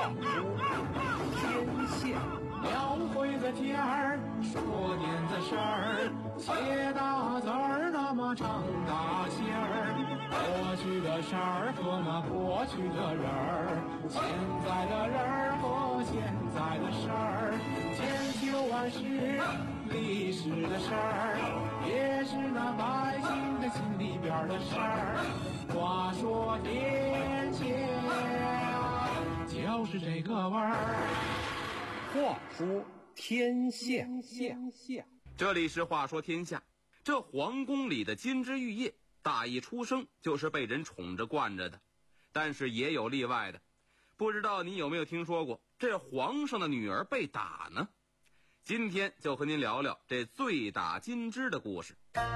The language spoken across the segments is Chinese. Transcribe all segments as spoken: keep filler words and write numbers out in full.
说天下。 描绘的天儿，说点子事儿，写大字儿，那么唱大戏儿。过去的事儿和那过去的人儿，现在的人儿和现在的事儿，千秋万世历史的事儿，也是那百姓的心里边的事儿。话说天下，就是这个味儿。 话说天下， 这里是话说天下。这皇宫里的金枝玉叶，大一出生就是被人宠着惯着的，但是也有例外的。不知道你有没有听说过这皇上的女儿被打呢？今天就和您聊聊这醉打金枝的故事。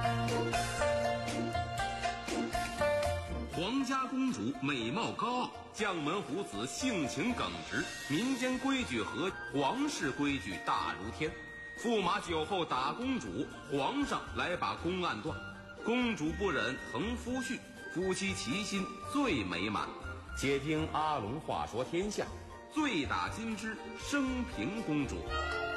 皇家公主美貌高傲，将门虎子性情耿直，民间规矩和皇室规矩大如天。驸马酒后打公主，皇上来把公案断，公主不忍疼夫婿，夫妻齐心最美满。且听阿龙话说天下，醉打金枝升平公主。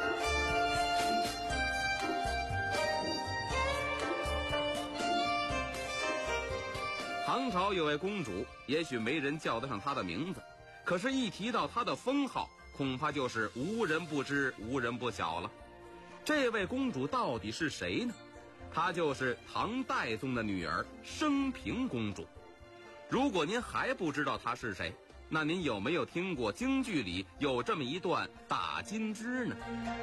唐朝有位公主，也许没人叫得上她的名字，可是一提到她的封号，恐怕就是无人不知无人不晓了。这位公主到底是谁呢？她就是唐代宗的女儿升平公主。如果您还不知道她是谁，那您有没有听过京剧里有这么一段打金枝呢？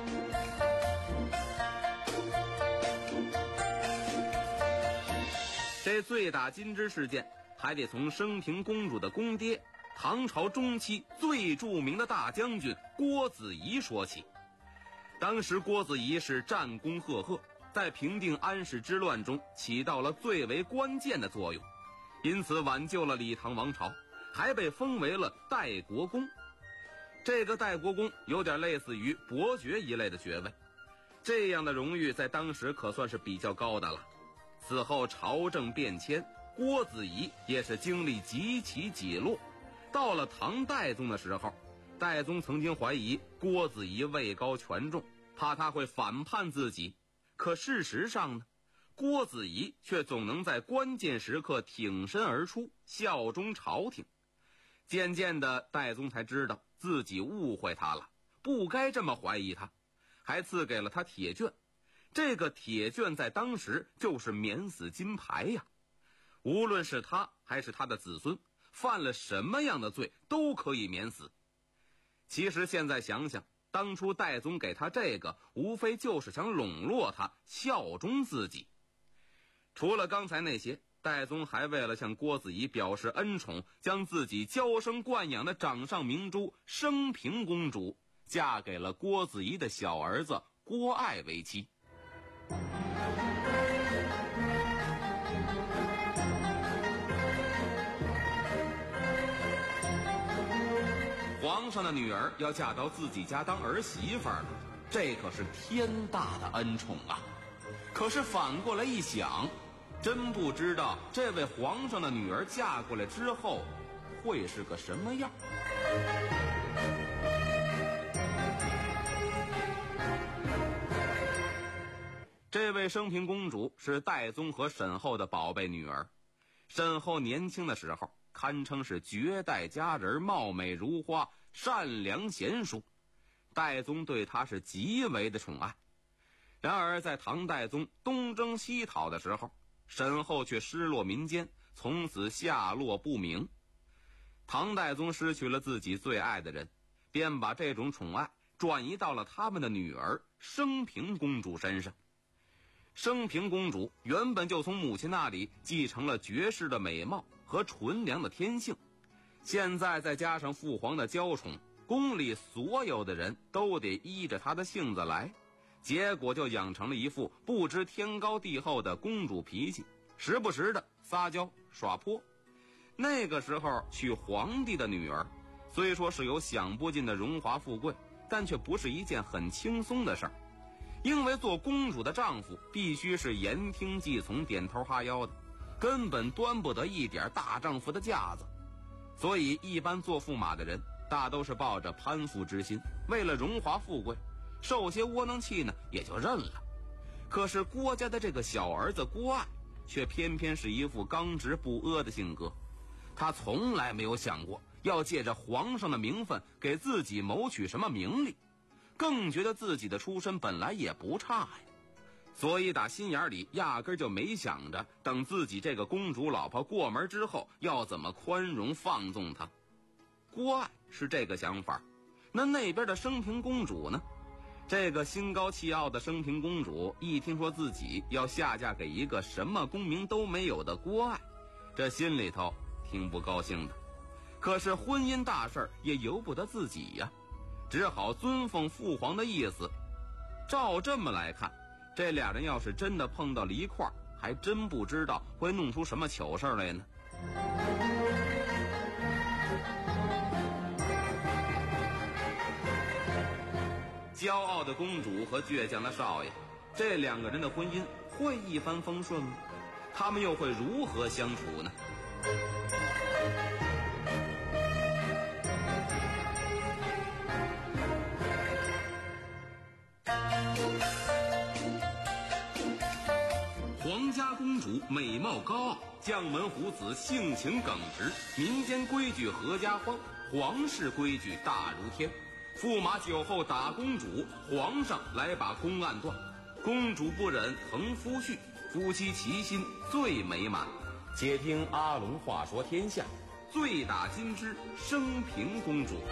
这醉打金枝事件还得从升平公主的公爹，唐朝中期最著名的大将军郭子仪说起。当时郭子仪是战功赫赫，在平定安史之乱中起到了最为关键的作用，因此挽救了李唐王朝，还被封为了代国公。这个代国公有点类似于伯爵一类的爵位，这样的荣誉在当时可算是比较高的了。此后朝政变迁，郭子仪也是经历几起几落。到了唐代宗的时候，代宗曾经怀疑郭子仪位高权重，怕他会反叛自己。可事实上呢，郭子仪却总能在关键时刻挺身而出，效忠朝廷。渐渐的，代宗才知道自己误会他了，不该这么怀疑他，还赐给了他铁券。这个铁券在当时就是免死金牌呀，无论是他还是他的子孙，犯了什么样的罪都可以免死。其实现在想想，当初代宗给他这个，无非就是想笼络他，效忠自己。除了刚才那些，代宗还为了向郭子仪表示恩宠，将自己娇生惯养的掌上明珠升平公主嫁给了郭子仪的小儿子郭爱为妻。皇上的女儿要嫁到自己家当儿媳妇了，这可是天大的恩宠啊！可是反过来一想，真不知道这位皇上的女儿嫁过来之后会是个什么样。这位升平公主是代宗和沈后的宝贝女儿。沈后年轻的时候堪称是绝代佳人，貌美如花，善良贤淑，代宗对她是极为的宠爱。然而在唐代宗东征西讨的时候，沈后却失落民间，从此下落不明。唐代宗失去了自己最爱的人，便把这种宠爱转移到了他们的女儿升平公主身上。升平公主原本就从母亲那里继承了绝世的美貌和纯良的天性，现在再加上父皇的娇宠，宫里所有的人都得依着她的性子来，结果就养成了一副不知天高地厚的公主脾气，时不时的撒娇耍泼。那个时候娶皇帝的女儿，虽说是有享不尽的荣华富贵，但却不是一件很轻松的事儿。因为做公主的丈夫必须是言听计从，点头哈腰的，根本端不得一点大丈夫的架子。所以一般做驸马的人大都是抱着攀附之心，为了荣华富贵，受些窝囊气呢也就认了。可是郭家的这个小儿子郭爱，却偏偏是一副刚直不阿的性格。他从来没有想过要借着皇上的名分给自己谋取什么名利，更觉得自己的出身本来也不差呀。所以打心眼里压根就没想着等自己这个公主老婆过门之后要怎么宽容放纵她。郭爱是这个想法，那那边的升平公主呢？这个心高气傲的升平公主一听说自己要下嫁给一个什么功名都没有的郭爱，这心里头挺不高兴的。可是婚姻大事也由不得自己呀，只好遵奉父皇的意思。照这么来看，这俩人要是真的碰到了一块儿，还真不知道会弄出什么糗事来呢。骄傲的公主和倔强的少爷，这两个人的婚姻会一帆风顺吗？他们又会如何相处呢？皇家公主美貌高傲，将门虎子性情耿直，民间规矩合家欢，皇室规矩大如天。驸马酒后打公主，皇上来把公案断，公主不忍疼夫婿，夫妻齐心最美满。且听阿龙话说天下，醉打金枝升平公主。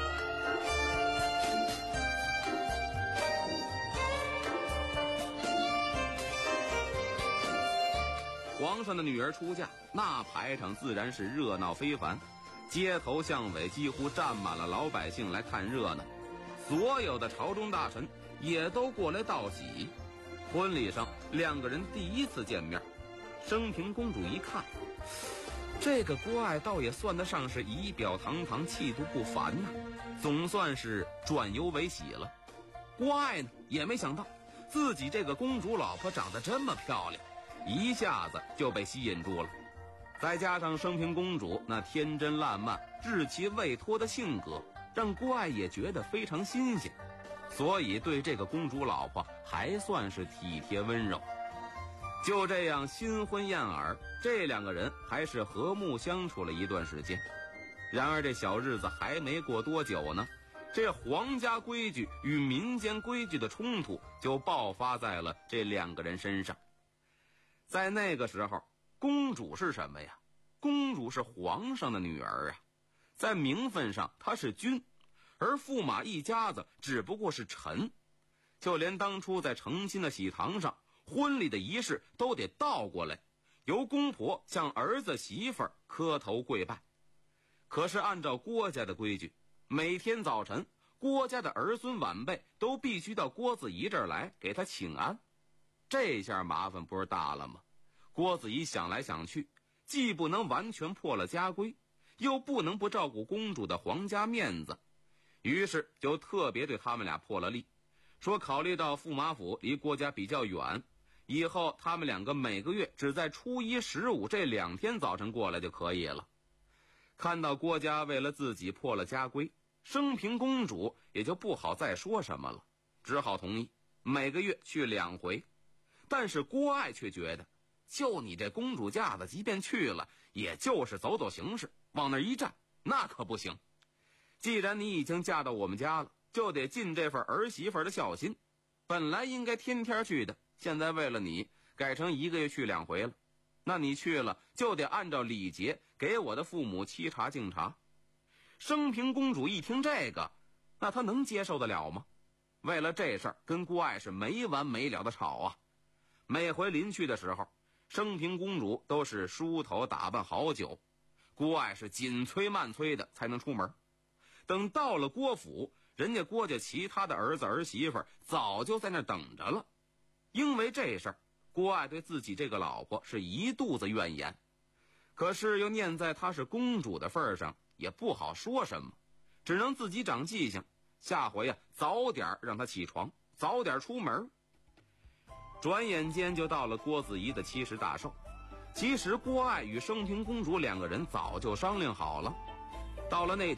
皇上的女儿出嫁，那排场自然是热闹非凡，街头巷尾几乎站满了老百姓来看热闹。所有的朝中大臣也都过来道喜。婚礼上两个人第一次见面，升平公主一看，这个郭爱倒也算得上是仪表堂堂，气度不凡呐、啊，总算是转忧为喜了。郭爱呢也没想到自己这个公主老婆长得这么漂亮，一下子就被吸引住了。再加上升平公主那天真烂漫、稚气未脱的性格，让郭爱也觉得非常新鲜，所以对这个公主老婆还算是体贴温柔。就这样新婚燕尔，这两个人还是和睦相处了一段时间。然而这小日子还没过多久呢，这皇家规矩与民间规矩的冲突就爆发在了这两个人身上。在那个时候，公主是什么呀？公主是皇上的女儿啊，在名分上她是君，而驸马一家子只不过是臣。就连当初在成亲的喜堂上，婚礼的仪式都得倒过来，由公婆向儿子媳妇儿磕头跪拜。可是按照郭家的规矩，每天早晨郭家的儿孙晚辈都必须到郭子仪这儿来给他请安。这下麻烦不是大了吗？郭子仪想来想去，既不能完全破了家规，又不能不照顾公主的皇家面子，于是就特别对他们俩破了例，说考虑到驸马府离郭家比较远，以后他们两个每个月只在初一十五这两天早晨过来就可以了。看到郭家为了自己破了家规，升平公主也就不好再说什么了，只好同意每个月去两回。但是郭爱却觉得，就你这公主架子，即便去了也就是走走形式，往那一站那可不行。既然你已经嫁到我们家了，就得尽这份儿媳妇的孝心，本来应该天天去的，现在为了你改成一个月去两回了，那你去了就得按照礼节给我的父母沏茶敬茶。升平公主一听这个，那她能接受得了吗？为了这事儿跟郭爱是没完没了的吵啊。每回临去的时候，升平公主都是梳头打扮好久，郭爱是紧催慢催的才能出门。等到了郭府，人家郭家其他的儿子儿媳妇早就在那等着了。因为这事儿，郭爱对自己这个老婆是一肚子怨言，可是又念在她是公主的份上，也不好说什么，只能自己长记性，下回呀、啊、早点让她起床，早点出门。转眼间就到了郭子仪的七十大寿。其实郭爱与升平公主两个人早就商量好了，到了那天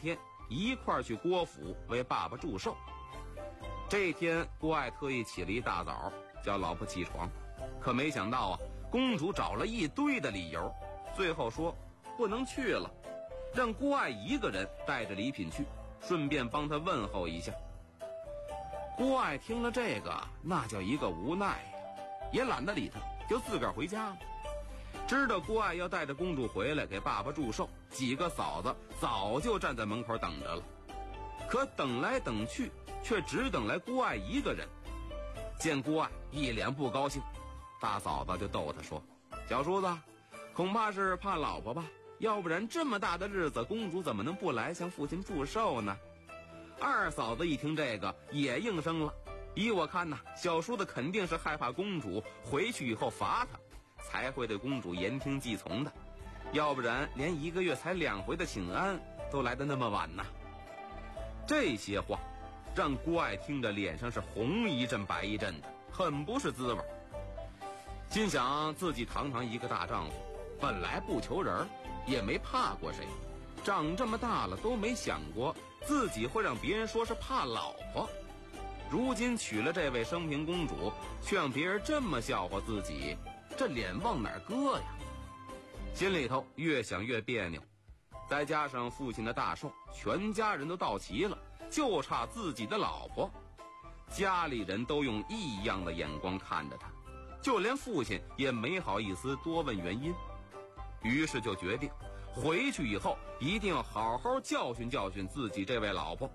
一块儿去郭府为爸爸祝寿。这天，郭爱特意起了一大早，叫老婆起床，可没想到啊，公主找了一堆的理由，最后说不能去了，让郭爱一个人带着礼品去，顺便帮她问候一下。郭爱听了这个，那叫一个无奈呀，也懒得理他，就自个儿回家了。知道郭爱要带着公主回来给爸爸祝寿，几个嫂子早就站在门口等着了。可等来等去，却只等来郭爱一个人。见郭爱一脸不高兴，大嫂子就逗他说：“小叔子，恐怕是怕老婆吧？要不然这么大的日子，公主怎么能不来向父亲祝寿呢？”二嫂子一听这个也应声了，依我看呐，小叔子肯定是害怕公主回去以后罚他，才会对公主言听计从的，要不然连一个月才两回的请安都来得那么晚呢。这些话让郭爱听着脸上是红一阵白一阵的，很不是滋味。心想自己堂堂一个大丈夫，本来不求人，也没怕过谁，长这么大了都没想过自己会让别人说是怕老婆。如今娶了这位升平公主，却让别人这么笑话自己，这脸往哪儿搁呀？心里头越想越别扭，再加上父亲的大寿，全家人都到齐了，就差自己的老婆。家里人都用异样的眼光看着他，就连父亲也没好意思多问原因。于是就决定回去以后一定要好好教训教训自己这位老婆。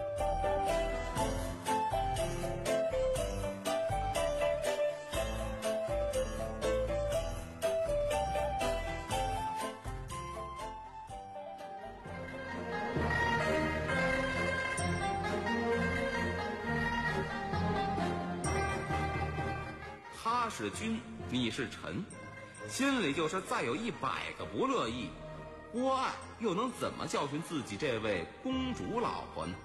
他是君，你是臣，心里就是再有一百个不乐意，郭爱又能怎么教训自己这位公主老婆呢？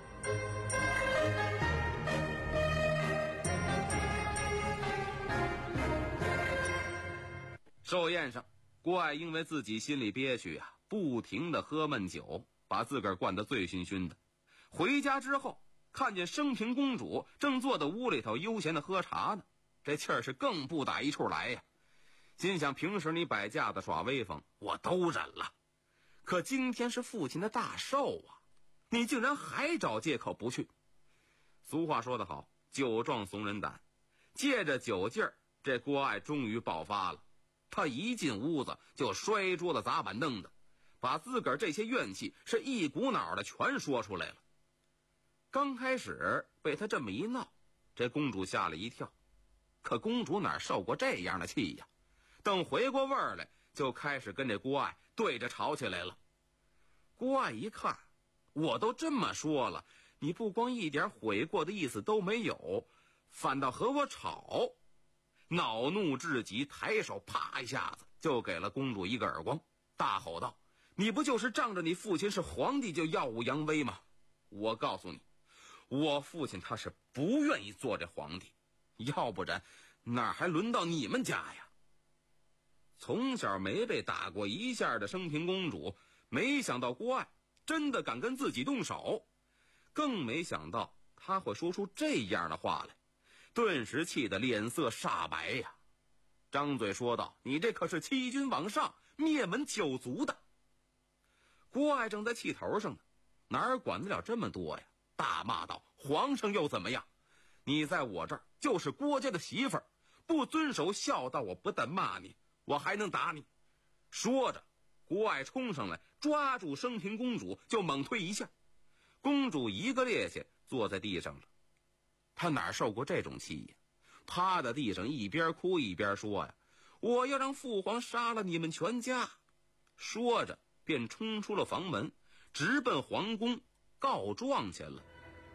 寿宴上，郭爱因为自己心里憋屈啊，不停地喝闷酒，把自个儿灌得醉醺醺的。回家之后，看见升平公主正坐在屋里头悠闲地喝茶呢，这气儿是更不打一处来呀。心想平时你摆架子耍威风我都忍了，可今天是父亲的大寿啊，你竟然还找借口不去。俗话说得好，酒壮怂人胆。借着酒劲儿，这郭爱终于爆发了。他一进屋子就摔桌子砸板凳的，把自个儿这些怨气是一股脑的全说出来了。刚开始被他这么一闹，这公主吓了一跳，可公主哪受过这样的气呀？等回过味儿来，就开始跟这郭爱对着吵起来了。郭爱一看，我都这么说了，你不光一点悔过的意思都没有，反倒和我吵。恼怒至极，抬手啪一下子就给了公主一个耳光，大吼道：你不就是仗着你父亲是皇帝就耀武扬威吗？我告诉你，我父亲他是不愿意做这皇帝，要不然哪还轮到你们家呀？从小没被打过一下的升平公主，没想到郭爱真的敢跟自己动手，更没想到他会说出这样的话来，顿时气得脸色煞白呀，张嘴说道：你这可是欺君罔上，灭门九族的。郭爱正在气头上呢，哪管得了这么多呀，大骂道：皇上又怎么样？你在我这儿就是郭家的媳妇儿，不遵守孝道，我不但骂你，我还能打你。说着，郭爱冲上来抓住升平公主就猛推一下，公主一个趔趄坐在地上了。她哪受过这种气呀？趴在地上一边哭一边说呀：我要让父皇杀了你们全家。说着便冲出了房门，直奔皇宫告状去了。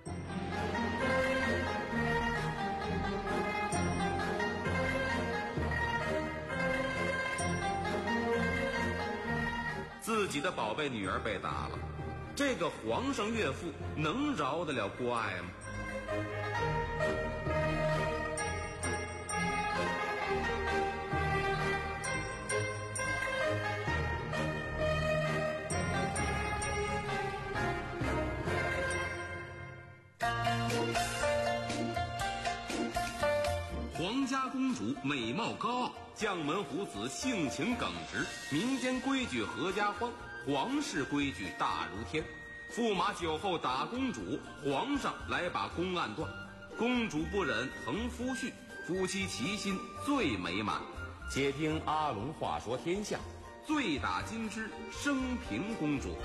自己的宝贝女儿被打了，这个皇上岳父能饶得了郭爱吗？ 主美貌高傲，将门虎子性情耿直，民间规矩合家欢，皇室规矩大如天。驸马酒后打公主，皇上来把公案断，公主不忍疼夫婿，夫妻齐心最美满。且听阿龙话说天下，醉打金枝升平公主。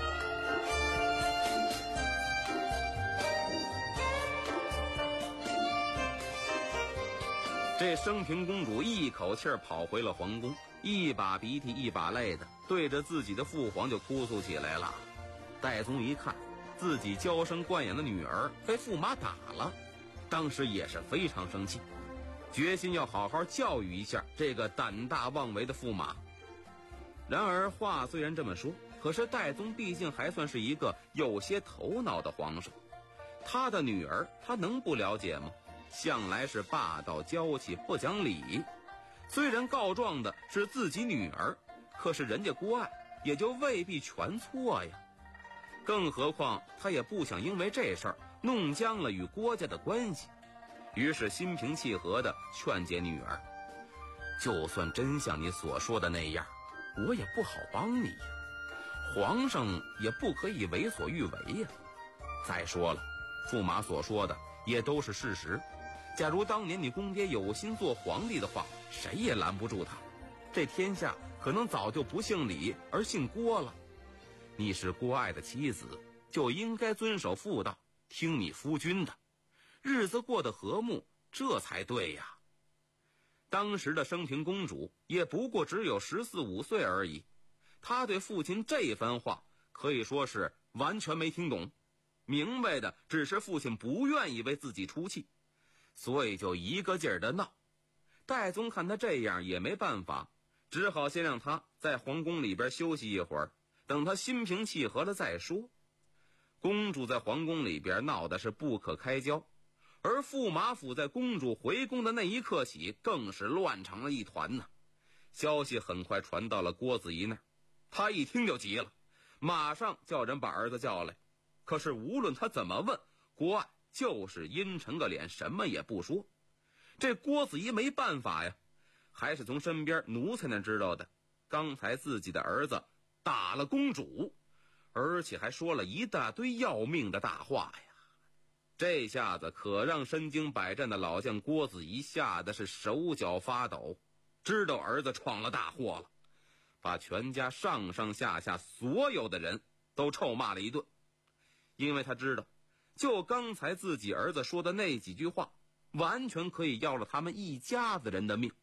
这升平公主一口气儿跑回了皇宫，一把鼻涕一把泪的对着自己的父皇就哭诉起来了。戴宗一看自己娇生惯养的女儿被驸马打了，当时也是非常生气，决心要好好教育一下这个胆大妄为的驸马。然而话虽然这么说，可是戴宗毕竟还算是一个有些头脑的皇上，他的女儿他能不了解吗？向来是霸道娇气不讲理，虽然告状的是自己女儿，可是人家郭爱也就未必全错呀。更何况他也不想因为这事儿弄僵了与郭家的关系，于是心平气和地劝解女儿，就算真像你所说的那样，我也不好帮你呀，皇上也不可以为所欲为呀。再说了，驸马所说的也都是事实，假如当年你公爹有心做皇帝的话，谁也拦不住他，这天下可能早就不姓李而姓郭了。你是郭爱的妻子，就应该遵守妇道，听你夫君的，日子过得和睦，这才对呀。当时的升平公主也不过只有十四五岁而已，她对父亲这番话可以说是完全没听懂，明白的只是父亲不愿意为自己出气，所以就一个劲儿的闹。戴宗看他这样也没办法，只好先让他在皇宫里边休息一会儿，等他心平气和了再说。公主在皇宫里边闹的是不可开交，而驸马府在公主回宫的那一刻起更是乱成了一团呢。消息很快传到了郭子仪那儿，他一听就急了，马上叫人把儿子叫来。可是无论他怎么问，郭爱就是阴沉个脸，什么也不说。这郭子仪没办法呀，还是从身边奴才那知道的，刚才自己的儿子打了公主，而且还说了一大堆要命的大话呀。这下子可让身经百战的老将郭子仪吓得是手脚发抖，知道儿子闯了大祸了，把全家上上下下所有的人都臭骂了一顿。因为他知道，就刚才自己儿子说的那几句话，完全可以要了他们一家子人的命。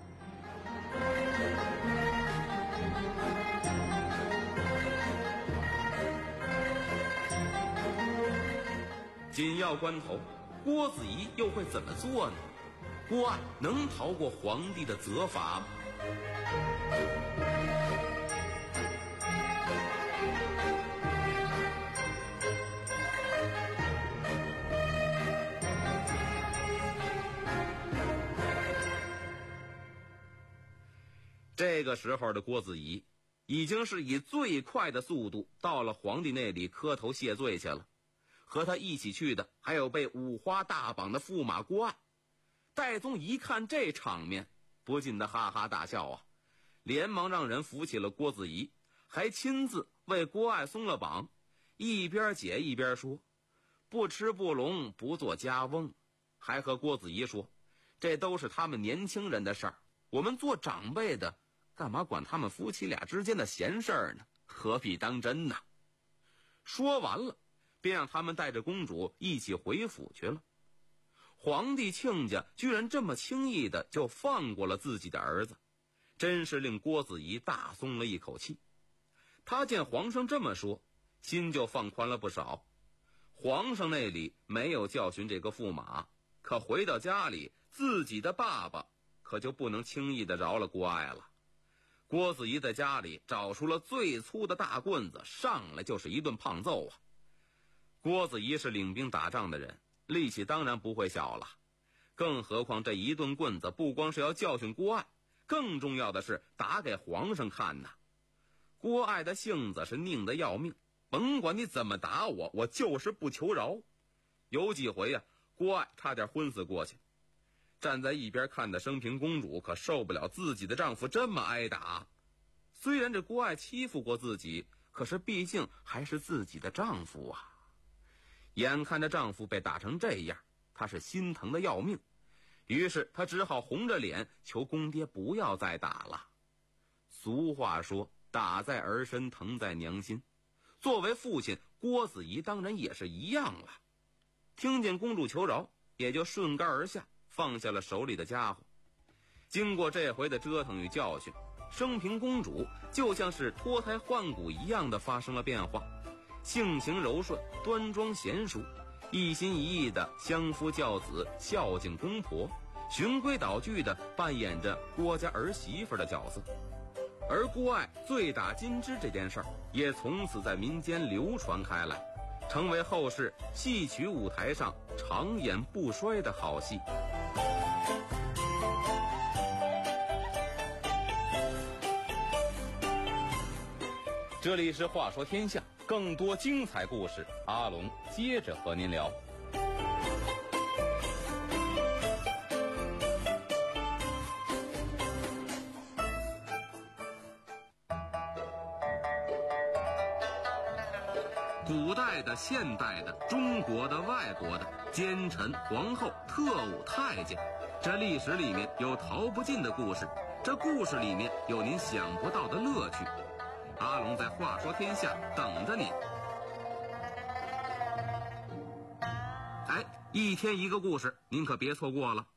紧要关头，郭子仪又会怎么做呢？郭爱能逃过皇帝的责罚吗？这个时候的郭子仪已经是以最快的速度到了皇帝那里磕头谢罪去了。和他一起去的还有被五花大绑的驸马郭爱。戴宗一看这场面，不禁的哈哈大笑啊，连忙让人扶起了郭子仪，还亲自为郭爱松了绑，一边解一边说，不吃不聋不做家翁，还和郭子仪说，这都是他们年轻人的事儿，我们做长辈的干嘛管他们夫妻俩之间的闲事儿呢？何必当真呢？说完了，便让他们带着公主一起回府去了。皇帝亲家居然这么轻易的就放过了自己的儿子，真是令郭子仪大松了一口气。他见皇上这么说，心就放宽了不少。皇上那里没有教训这个驸马，可回到家里，自己的爸爸可就不能轻易的饶了郭爱了。郭子仪在家里找出了最粗的大棍子，上来就是一顿胖揍啊。郭子仪是领兵打仗的人，力气当然不会小了，更何况这一顿棍子不光是要教训郭爱，更重要的是打给皇上看呐。郭爱的性子是拧得要命，甭管你怎么打我，我就是不求饶。有几回呀、啊，郭爱差点昏死过去。 站在一边看的升平公主可受不了自己的丈夫这么挨打。虽然这郭爱欺负过自己，可是毕竟还是自己的丈夫啊。眼看着丈夫被打成这样，她是心疼的要命，于是她只好红着脸求公爹不要再打了。俗话说，打在儿身，疼在娘心。作为父亲，郭子仪当然也是一样了。听见公主求饶，也就顺杆而下，放下了手里的家伙。经过这回的折腾与教训，升平公主就像是脱胎换骨一样的发生了变化，性情柔顺，端庄贤淑，一心一意的相夫教子，孝敬公婆，循规蹈矩的扮演着郭家儿媳妇的角色。而郭爱醉打金枝这件事儿，也从此在民间流传开来，成为后世戏曲舞台上常演不衰的好戏。这里是话说天下，更多精彩故事，阿龙接着和您聊。古代的、现代的、中国的、外国的，奸臣、皇后、特务、太监，这历史里面有逃不尽的故事，这故事里面有您想不到的乐趣。阿龙在话说天下等着您。哎，一天一个故事，您可别错过了。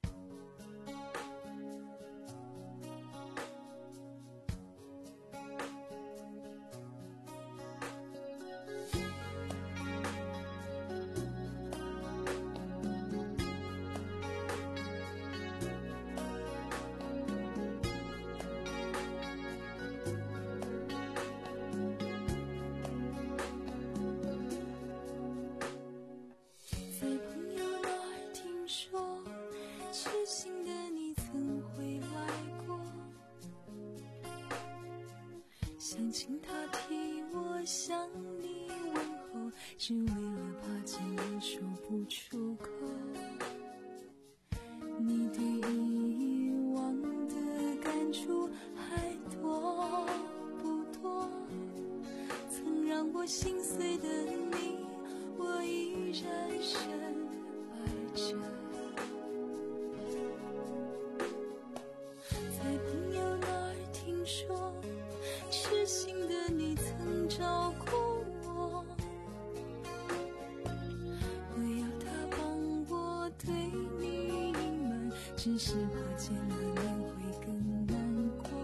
想请他替我向你问候，只为了怕见面说不出口。你对以往的感触还多不多？曾让我心碎的你，我依然深爱着。在朋友那儿听说，痴心的你曾照顾我，我要他帮我对你隐瞒，只是怕见了面会更难过。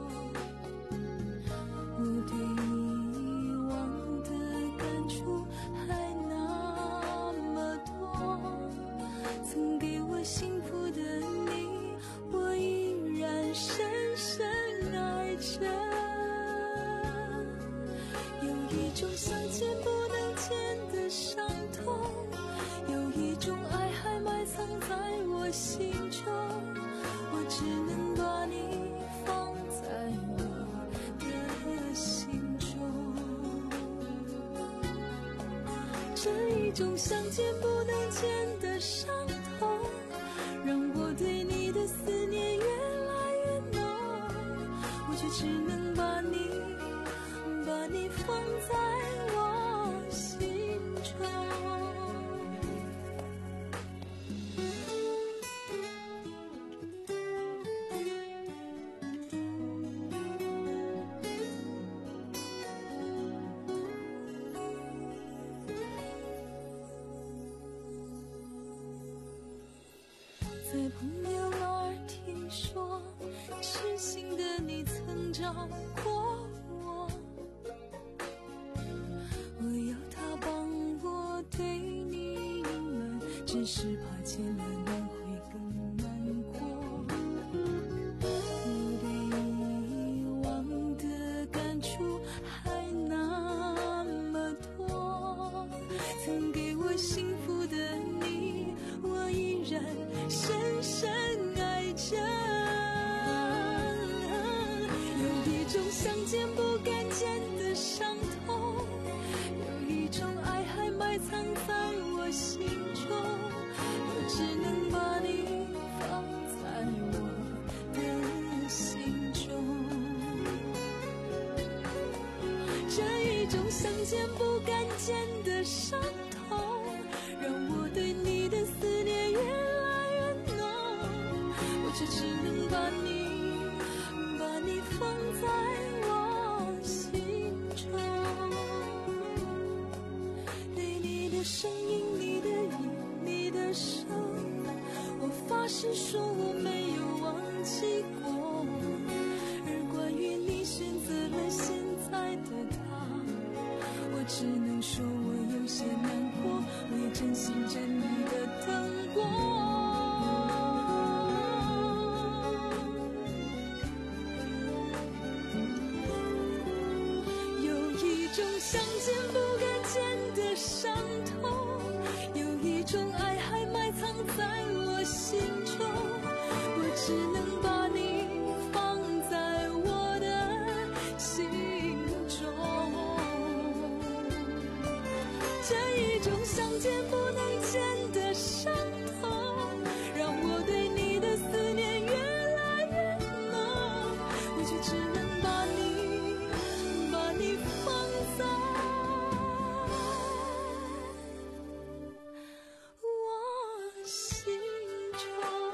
我对以往的感触还那么多，曾给我幸福的你，我依然深深爱着。一种想见不能见的伤痛，有一种爱还埋藏在我心中，我只能把你放在我的心中。这一种想见不能见的伤痛，让我对你的思念越来越浓，我却只能把你把你放在我心中。在朋友那儿听说，痴心的你曾照过我，我要他帮我对你隐瞒，只是怕见了面会更难过。我对以往的感触还那么多，曾给我幸福的你，我依然深深爱着。有一种想见不敢见的伤痛，有一种爱还埋藏在我心中，我只能把你放的声音，你的影，你的声，我发誓说我没有忘记过。而关于你选择了现在的他，我只能说我有些难过，我也真心真意的等过。有一种想见不敢见的伤痛，有一种爱还埋藏在我心中，我只能把你放在我的心中。这一种想见不能见的伤痛，让我对你的思念越来越浓，我却只能把你把你放在我心中。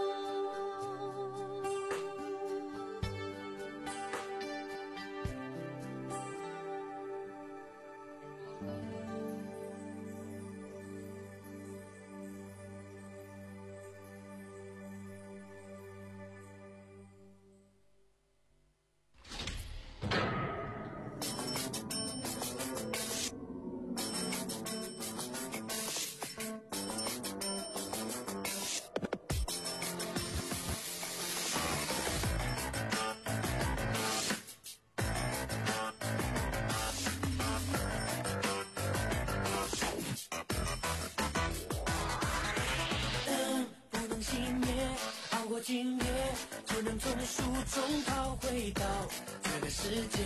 今夜就能从书中逃回到这个世界，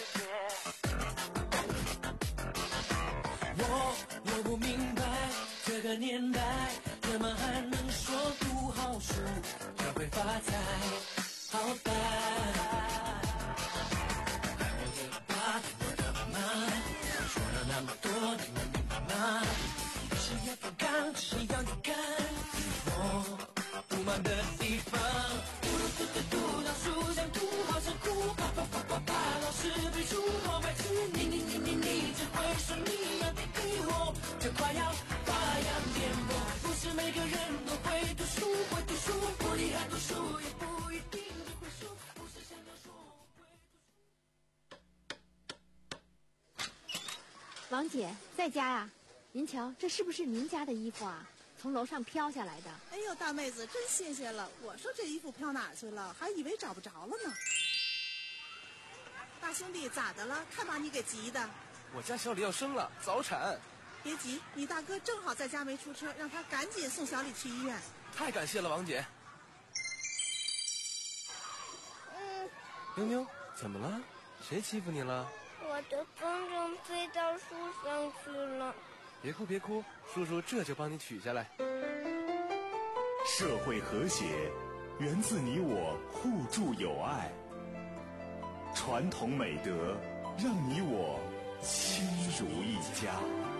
我我不明白这个年代怎么还能说读好书就会发财，好歹爱我的爸对我的妈说了那么多你们明白吗？是要不敢，只是要勇敢，我不满的地方，嘟嘟嘟嘟嘟，老鼠想吐，好想哭，啪啪啪啪啪，老师背书，我白痴，你你你你你，只会说你要逼我，就快要发扬颠簸。不是每个人都会读书，会读书，不厉害读书也不一定就会输，不是想要说会读书。 王姐在家呀？您瞧，这是不是您家的衣服啊？从楼上飘下来的。 哎呦，大妹子真新鲜了！我说这衣服飘哪去了，还以为找不着了呢。大兄弟咋的了？看把你给急的。 我家小李要生了，早产。 别急，你大哥正好在家没出车，让他赶紧送小李去医院。 太感谢了，王姐。 嗯。 妞妞，怎么了？谁欺负你了？ 我的风筝飞到树上去了。 别哭别哭，叔叔这就帮你取下来。 社会和谐源自你我互助友爱，传统美德让你我亲如一家。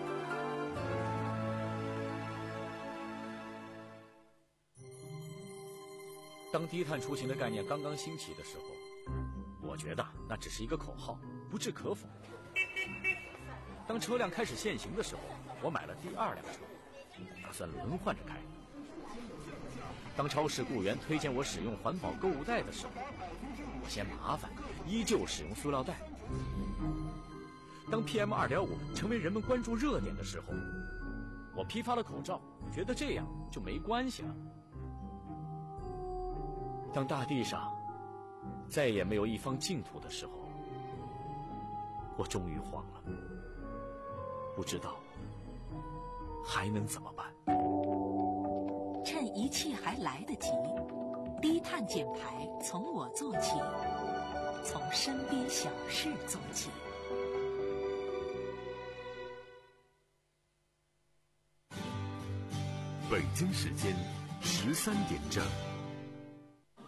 当低碳出行的概念刚刚兴起的时候，我觉得那只是一个口号，不置可否。当车辆开始限行的时候，我买了第二辆车，打算轮换着开。当超市雇员推荐我使用环保购物袋的时候，我嫌麻烦，依旧使用塑料袋。当 P M 二点五 成为人们关注热点的时候，我批发了口罩，觉得这样就没关系了。当大地上再也没有一方净土的时候，我终于慌了，不知道还能怎么办。 趁一切还来得及，低碳减排从我做起，从身边小事做起。 北京时间十三点整。